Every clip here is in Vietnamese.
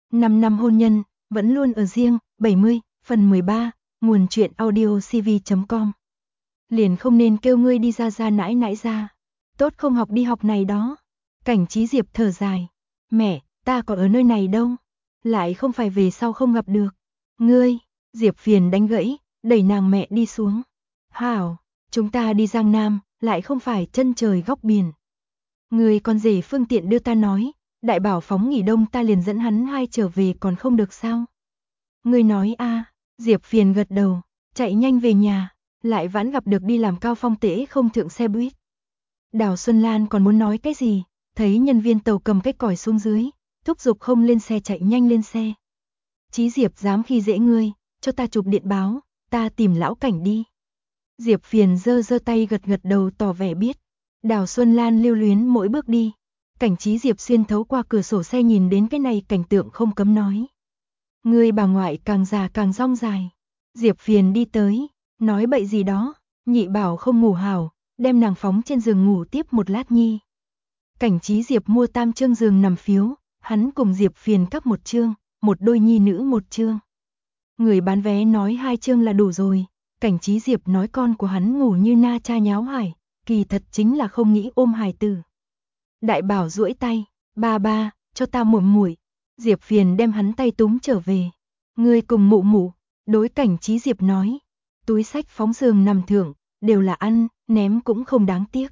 5 năm hôn nhân, vẫn luôn ở riêng, 70, phần 13, nguồn truyện audio cv.com. Liền không nên kêu ngươi đi ra nãi nãi ra. Tốt không học đi học này đó. Cảnh Trí Diệp thở dài. Mẹ, ta còn ở nơi này đâu. Lại không phải về sau không gặp được. Ngươi, Diệp phiền đánh gãy, đẩy nàng mẹ đi xuống. Hảo, chúng ta đi Giang Nam, lại không phải chân trời góc biển. Ngươi con rể phương tiện đưa ta nói, đại bảo phóng nghỉ đông ta liền dẫn hắn hai trở về còn không được sao. Ngươi nói a, Diệp phiền gật đầu, chạy nhanh về nhà, lại vãn gặp được đi làm Cao Phong tễ không thượng xe buýt. Đào Xuân Lan còn muốn nói cái gì, thấy nhân viên tàu cầm cái còi xuống dưới, thúc giục không lên xe chạy nhanh lên xe. Chí Diệp dám khi dễ ngươi, cho ta chụp điện báo, ta tìm lão Cảnh đi. Diệp phiền giơ tay gật đầu tỏ vẻ biết. Đào Xuân Lan lưu luyến mỗi bước đi. Cảnh Trí Diệp xuyên thấu qua cửa sổ xe nhìn đến cái này cảnh tượng không cấm nói. Ngươi bà ngoại càng già càng rong dài. Diệp phiền đi tới, nói bậy gì đó, nhị bảo không ngủ hảo, đem nàng phóng trên giường ngủ tiếp một lát nhi. Cảnh Trí Diệp mua 3 chương giường nằm phiếu, hắn cùng Diệp phiền cắp 1 chương, một đôi nhi nữ 1 chương. Người bán vé nói 2 chương là đủ rồi, Cảnh Trí Diệp nói con của hắn ngủ như na cha nháo hải, kỳ thật chính là không nghĩ ôm hài tử. Đại bảo duỗi tay, ba, cho ta muội. Diệp phiền đem hắn tay túm trở về. Ngươi cùng mụ, đối Cảnh Trí Diệp nói. Túi sách phóng giường nằm thượng, đều là ăn, ném cũng không đáng tiếc.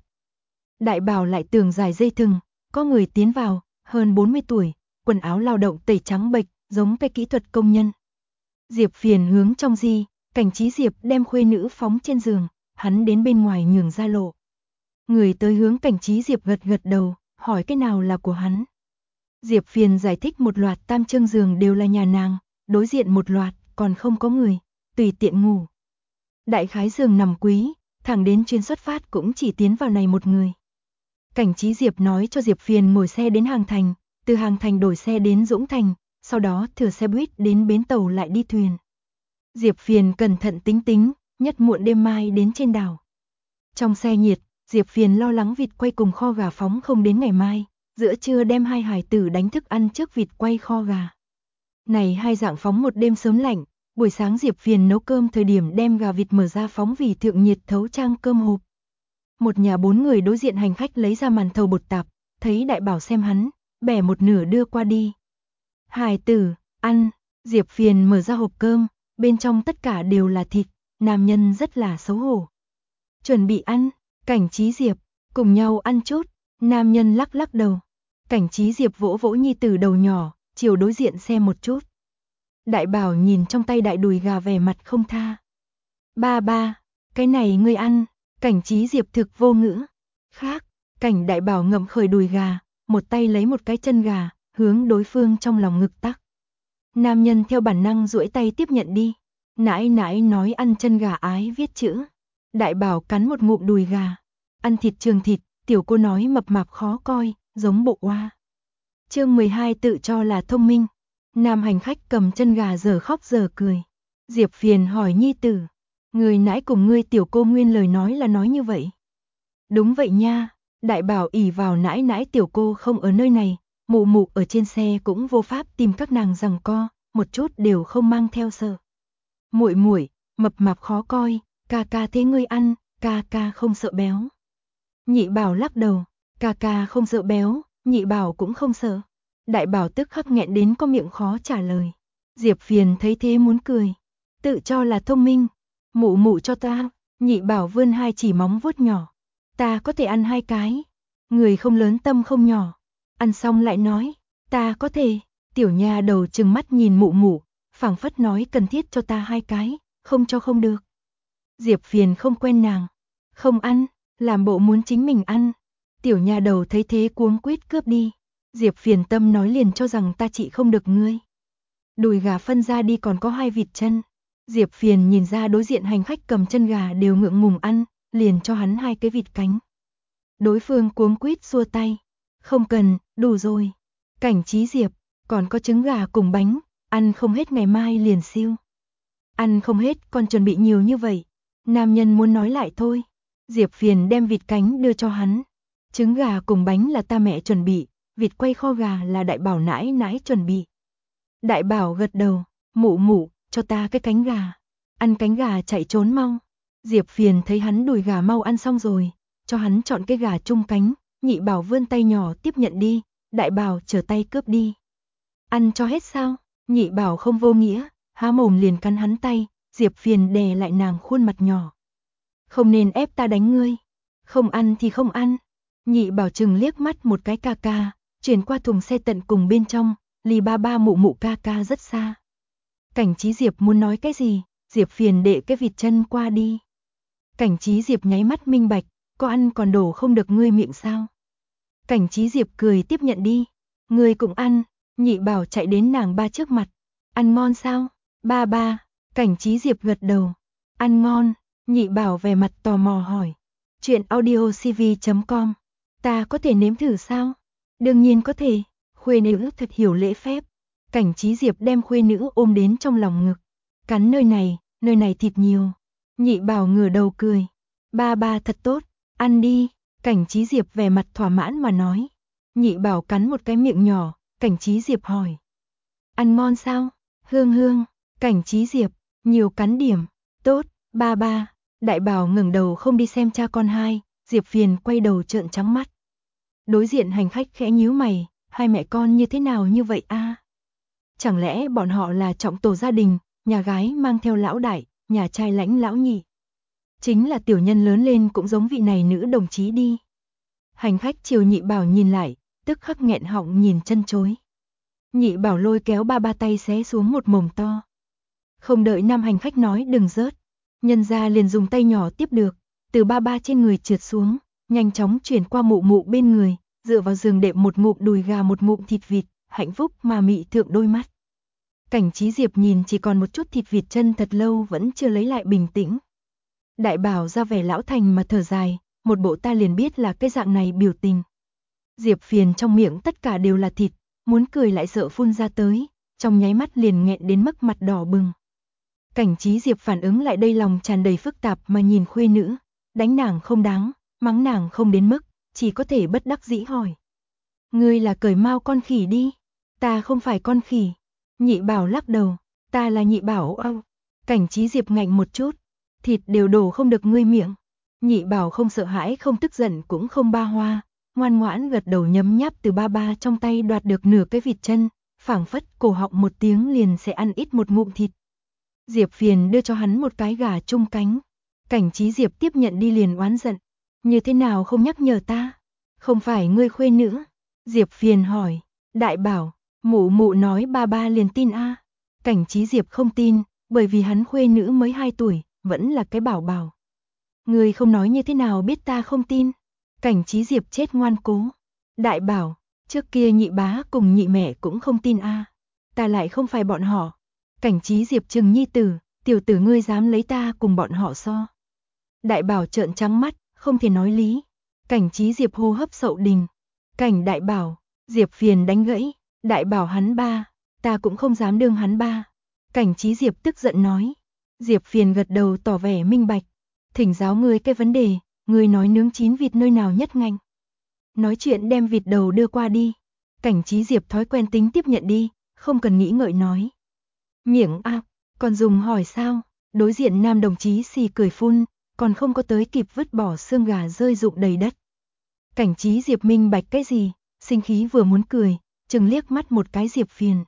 Đại bảo lại tưởng dài dây thừng, có người tiến vào, hơn 40 tuổi, quần áo lao động tẩy trắng bệch, giống cái kỹ thuật công nhân. Diệp phiền hướng trong di, Cảnh Trí Diệp đem khuê nữ phóng trên giường, hắn đến bên ngoài nhường ra lộ. Người tới hướng Cảnh Trí Diệp gật đầu, hỏi cái nào là của hắn. Diệp phiền giải thích một loạt 3 chương giường đều là nhà nàng, đối diện một loạt, còn không có người, tùy tiện ngủ. Đại khái giường nằm quý, thẳng đến chuyến xuất phát cũng chỉ tiến vào này một người. Cảnh Trí Diệp nói cho Diệp phiền ngồi xe đến Hàng Thành, từ Hàng Thành đổi xe đến Dũng Thành, sau đó thừa xe buýt đến bến tàu lại đi thuyền. Diệp phiền cẩn thận tính, nhất muộn đêm mai đến trên đảo. Trong xe nhiệt, Diệp phiền lo lắng vịt quay cùng kho gà phóng không đến ngày mai, giữa trưa đem hai hài tử đánh thức ăn trước vịt quay kho gà. Này hai dạng phóng một đêm sớm lạnh, buổi sáng Diệp phiền nấu cơm thời điểm đem gà vịt mở ra phóng vì thượng nhiệt thấu trang cơm hộp. Một nhà 4 người đối diện hành khách lấy ra màn thầu bột tạp, thấy đại bảo xem hắn, bẻ một nửa đưa qua đi. Hài tử, ăn, Diệp phiền mở ra hộp cơm, bên trong tất cả đều là thịt, nam nhân rất là xấu hổ. Chuẩn bị ăn, Cảnh Trí Diệp, cùng nhau ăn chút, nam nhân lắc đầu. Cảnh Trí Diệp vỗ nhi tử đầu nhỏ, chiều đối diện xem một chút. Đại bảo nhìn trong tay đại đùi gà vẻ mặt không tha. Ba, cái này ngươi ăn, Cảnh Trí Diệp thực vô ngữ. Khác, Cảnh đại bảo ngậm khởi đùi gà, một tay lấy một cái chân gà, hướng đối phương trong lòng ngực tắc. Nam nhân theo bản năng duỗi tay tiếp nhận đi. Nãi nói ăn chân gà ái viết chữ. Đại bảo cắn một ngụm đùi gà. Ăn thịt trường thịt, tiểu cô nói mập mạp khó coi, giống bộ oa. Chương 12 tự cho là thông minh. Nam hành khách cầm chân gà giờ khóc giờ cười. Diệp phiền hỏi nhi tử. Người nãy cùng ngươi tiểu cô nguyên lời nói là nói như vậy. Đúng vậy nha, đại bảo ỉ vào nãi tiểu cô không ở nơi này. Mụ ở trên xe cũng vô pháp tìm các nàng giằng co, một chút đều không mang theo sợ. Muội, mập mạp khó coi, ca thế ngươi ăn, ca không sợ béo. Nhị bảo lắc đầu, ca không sợ béo, nhị bảo cũng không sợ. Đại bảo tức khắc nghẹn đến có miệng khó trả lời. Diệp phiền thấy thế muốn cười, tự cho là thông minh. Mụ cho ta, nhị bảo vươn 2 chỉ móng vuốt nhỏ. Ta có thể ăn 2 cái. Người không lớn tâm không nhỏ. Ăn xong lại nói, ta có thể. Tiểu nha đầu trừng mắt nhìn mụ, phảng phất nói cần thiết cho ta 2 cái, không cho không được. Diệp phiền không quen nàng, không ăn, làm bộ muốn chính mình ăn. Tiểu nha đầu thấy thế cuống quýt cướp đi. Diệp phiền tâm nói liền cho rằng ta trị không được ngươi. Đùi gà phân ra đi còn có 2 vịt chân. Diệp phiền nhìn ra đối diện hành khách cầm chân gà đều ngượng ngùng ăn, liền cho hắn 2 cái vịt cánh. Đối phương cuống quýt xua tay. Không cần, đủ rồi. Cảnh Trí Diệp, còn có trứng gà cùng bánh, ăn không hết ngày mai liền siêu. Ăn không hết còn chuẩn bị nhiều như vậy. Nam nhân muốn nói lại thôi. Diệp phiền đem vịt cánh đưa cho hắn. Trứng gà cùng bánh là ta mẹ chuẩn bị, vịt quay kho gà là đại bảo nãi chuẩn bị. Đại bảo gật đầu, mụ mụ, cho ta cái cánh gà. Ăn cánh gà chạy trốn mau. Diệp Phiền thấy hắn đùi gà mau ăn xong rồi, cho hắn chọn cái gà chung cánh, nhị bảo vươn tay nhỏ tiếp nhận đi, đại bảo trở tay cướp đi. Ăn cho hết sao? Nhị bảo không vô nghĩa, há mồm liền cắn hắn tay, Diệp Phiền đè lại nàng khuôn mặt nhỏ. Không nên ép ta đánh ngươi. Không ăn thì không ăn. Nhị bảo chừng liếc mắt một cái ca ca, chuyển qua thùng xe tận cùng bên trong, ly ba ba mụ mụ ca ca rất xa. Cảnh Trí Diệp muốn nói cái gì, Diệp Phiền đệ cái vịt chân qua đi. Cảnh Trí Diệp nháy mắt minh bạch, có ăn còn đổ không được ngươi miệng sao? Cảnh Trí Diệp cười tiếp nhận đi. Ngươi cũng ăn. Nhị bảo chạy đến nàng ba trước mặt. Ăn ngon sao? Ba ba. Cảnh Trí Diệp gật đầu. Ăn ngon. Nhị bảo vẻ mặt tò mò hỏi. Chuyện audiocv.com. Ta có thể nếm thử sao? Đương nhiên có thể. Khuê nữ thật hiểu lễ phép. Cảnh Trí Diệp đem khuê nữ ôm đến trong lòng ngực. Cắn nơi này thịt nhiều. Nhị bảo ngửa đầu cười. Ba ba thật tốt. Ăn đi. Cảnh Trí Diệp vẻ mặt thỏa mãn mà nói. Nhị bảo cắn một cái miệng nhỏ. Cảnh Trí Diệp hỏi. Ăn ngon sao? Hương hương. Cảnh Trí Diệp. Nhiều cắn điểm. Tốt. Ba ba. Đại bảo ngẩng đầu không đi xem cha con hai. Diệp Phiền quay đầu trợn trắng mắt. Đối diện hành khách khẽ nhíu mày. Hai mẹ con như thế nào như vậy a? Chẳng lẽ bọn họ là trọng tổ gia đình, nhà gái mang theo lão đại, nhà trai lãnh lão nhị. Chính là tiểu nhân lớn lên cũng giống vị này nữ đồng chí đi. Hành khách chiều nhị bảo nhìn lại, tức khắc nghẹn họng nhìn chân chối. Nhị bảo lôi kéo ba ba tay xé xuống một mồm to. Không đợi nam hành khách nói đừng rớt, nhân ra liền dùng tay nhỏ tiếp được, từ ba ba trên người trượt xuống, nhanh chóng chuyển qua mụ mụ bên người, dựa vào giường đệm một ngụm đùi gà một ngụm thịt vịt, hạnh phúc mà mị thượng đôi mắt. Cảnh Trí Diệp nhìn chỉ còn một chút thịt vịt chân thật lâu vẫn chưa lấy lại bình tĩnh. Đại bảo ra vẻ lão thành mà thở dài, một bộ ta liền biết là cái dạng này biểu tình. Diệp Phiền trong miệng tất cả đều là thịt, muốn cười lại sợ phun ra tới, trong nháy mắt liền nghẹn đến mức mặt đỏ bừng. Cảnh Trí Diệp phản ứng lại đây lòng tràn đầy phức tạp mà nhìn khuê nữ, đánh nàng không đáng, mắng nàng không đến mức, chỉ có thể bất đắc dĩ hỏi. Ngươi là cởi mau con khỉ đi, ta không phải con khỉ. Nhị bảo lắc đầu, ta là nhị bảo âu. Cảnh Trí Diệp ngạnh một chút, thịt đều đổ không được ngươi miệng. Nhị bảo không sợ hãi không tức giận cũng không ba hoa, ngoan ngoãn gật đầu nhấm nháp từ ba ba trong tay đoạt được nửa cái vịt chân, phảng phất cổ họng một tiếng liền sẽ ăn ít một ngụm thịt. Diệp Phiền đưa cho hắn một cái gà chung cánh. Cảnh Trí Diệp tiếp nhận đi liền oán giận. Như thế nào không nhắc nhở ta? Không phải ngươi khuê nữ? Diệp Phiền hỏi. Đại bảo, mụ mụ nói ba ba liền tin a. Cảnh Trí Diệp không tin, bởi vì hắn khuê nữ mới 2 tuổi, vẫn là cái bảo bảo. Ngươi không nói như thế nào biết ta không tin? Cảnh Trí Diệp chết ngoan cố. Đại bảo, trước kia nhị bá cùng nhị mẹ cũng không tin a. Ta lại không phải bọn họ. Cảnh Trí Diệp trừng nhi tử, tiểu tử ngươi dám lấy ta cùng bọn họ so. Đại bảo trợn trắng mắt, không thể nói lý. Cảnh Trí Diệp hô hấp sậu đình. Cảnh đại bảo, Diệp Phiền đánh gãy. Đại bảo hắn ba, ta cũng không dám đương hắn ba. Cảnh Trí Diệp tức giận nói. Diệp Phiền gật đầu tỏ vẻ minh bạch. Thỉnh giáo ngươi cái vấn đề, ngươi nói nướng chín vịt nơi nào nhất ngành. Nói chuyện đem vịt đầu đưa qua đi. Cảnh Trí Diệp thói quen tính tiếp nhận đi, không cần nghĩ ngợi nói. Miệng a, còn dùng hỏi sao? Đối diện nam đồng chí xì cười phun, còn không có tới kịp vứt bỏ xương gà rơi rụng đầy đất. Cảnh Trí Diệp minh bạch cái gì, sinh khí vừa muốn cười, chừng liếc mắt một cái Diệp Phiền.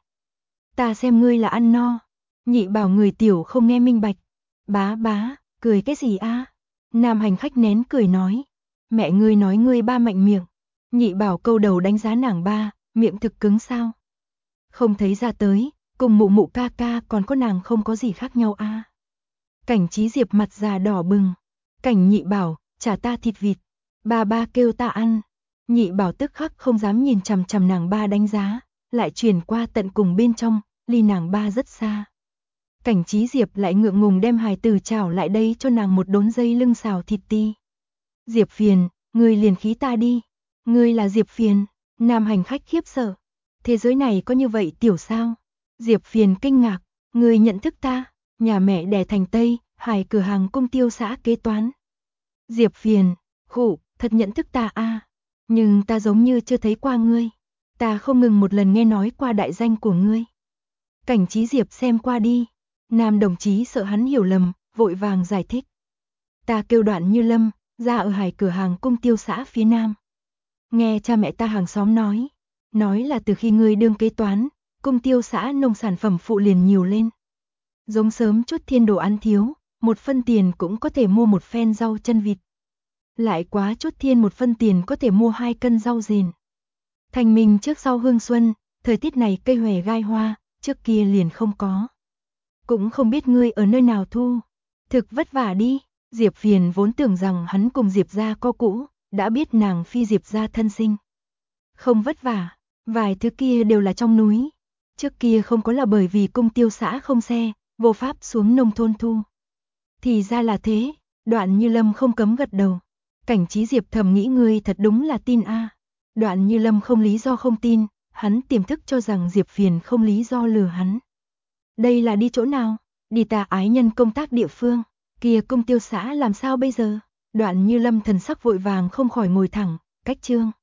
Ta xem ngươi là ăn no. Nhị bảo người tiểu không nghe minh bạch. Bá bá, cười cái gì a? Nam hành khách nén cười nói. Mẹ ngươi nói ngươi ba mạnh miệng. Nhị bảo câu đầu đánh giá nàng ba, miệng thực cứng sao? Không thấy ra tới, cùng mụ mụ ca ca còn có nàng không có gì khác nhau a. Cảnh Trí Diệp mặt già đỏ bừng. Cảnh nhị bảo, trả ta thịt vịt. Ba ba kêu ta ăn. Nhị bảo tức khắc không dám nhìn chằm chằm nàng ba đánh giá, lại chuyển qua tận cùng bên trong, ly nàng ba rất xa. Cảnh Trí Diệp lại ngượng ngùng đem hài tử chảo lại đây cho nàng một đốn dây lưng xào thịt ti. Diệp Phiền, ngươi liền khí ta đi. Ngươi là Diệp Phiền. Nam hành khách khiếp sợ. Thế giới này có như vậy tiểu sao? Diệp Phiền kinh ngạc. Ngươi nhận thức ta? Nhà mẹ đẻ thành Tây, hải cửa hàng công tiêu xã kế toán. Diệp Phiền, khụ, thật nhận thức ta a. Nhưng ta giống như chưa thấy qua ngươi. Ta không ngừng một lần nghe nói qua đại danh của ngươi. Cảnh Chí Diệp xem qua đi. Nam đồng chí sợ hắn hiểu lầm, vội vàng giải thích. Ta kêu Đoạn Như Lâm, ra ở Hải cửa hàng Cung Tiêu xã phía Nam. Nghe cha mẹ ta hàng xóm nói là từ khi ngươi đương kế toán, Cung Tiêu xã nông sản phẩm phụ liền nhiều lên. Giống sớm chút thiên đồ ăn thiếu, 1 phân tiền cũng có thể mua 1 phen rau chân vịt. Lại quá chút thiên 1 phân tiền có thể mua 2 cân rau rền. Thành Minh trước sau hương xuân, thời tiết này cây hòe gai hoa, trước kia liền không có. Cũng không biết ngươi ở nơi nào thu. Thực vất vả đi. Diệp Phiền vốn tưởng rằng hắn cùng Diệp gia co cũ, đã biết nàng phi Diệp gia thân sinh. Không vất vả, vài thứ kia đều là trong núi. Trước kia không có là bởi vì Cung Tiêu xã không xe, vô pháp xuống nông thôn thu. Thì ra là thế, Đoạn Như Lâm không cấm gật đầu. Cảnh Chí Diệp thầm nghĩ ngươi thật đúng là tin a. Đoạn Như Lâm không lý do không tin, hắn tiềm thức cho rằng Diệp Phiền không lý do lừa hắn. Đây là đi chỗ nào? Đi ta ái nhân công tác địa phương. Kia Cung Tiêu xã làm sao bây giờ? Đoạn Như Lâm thần sắc vội vàng không khỏi ngồi thẳng, cách chương.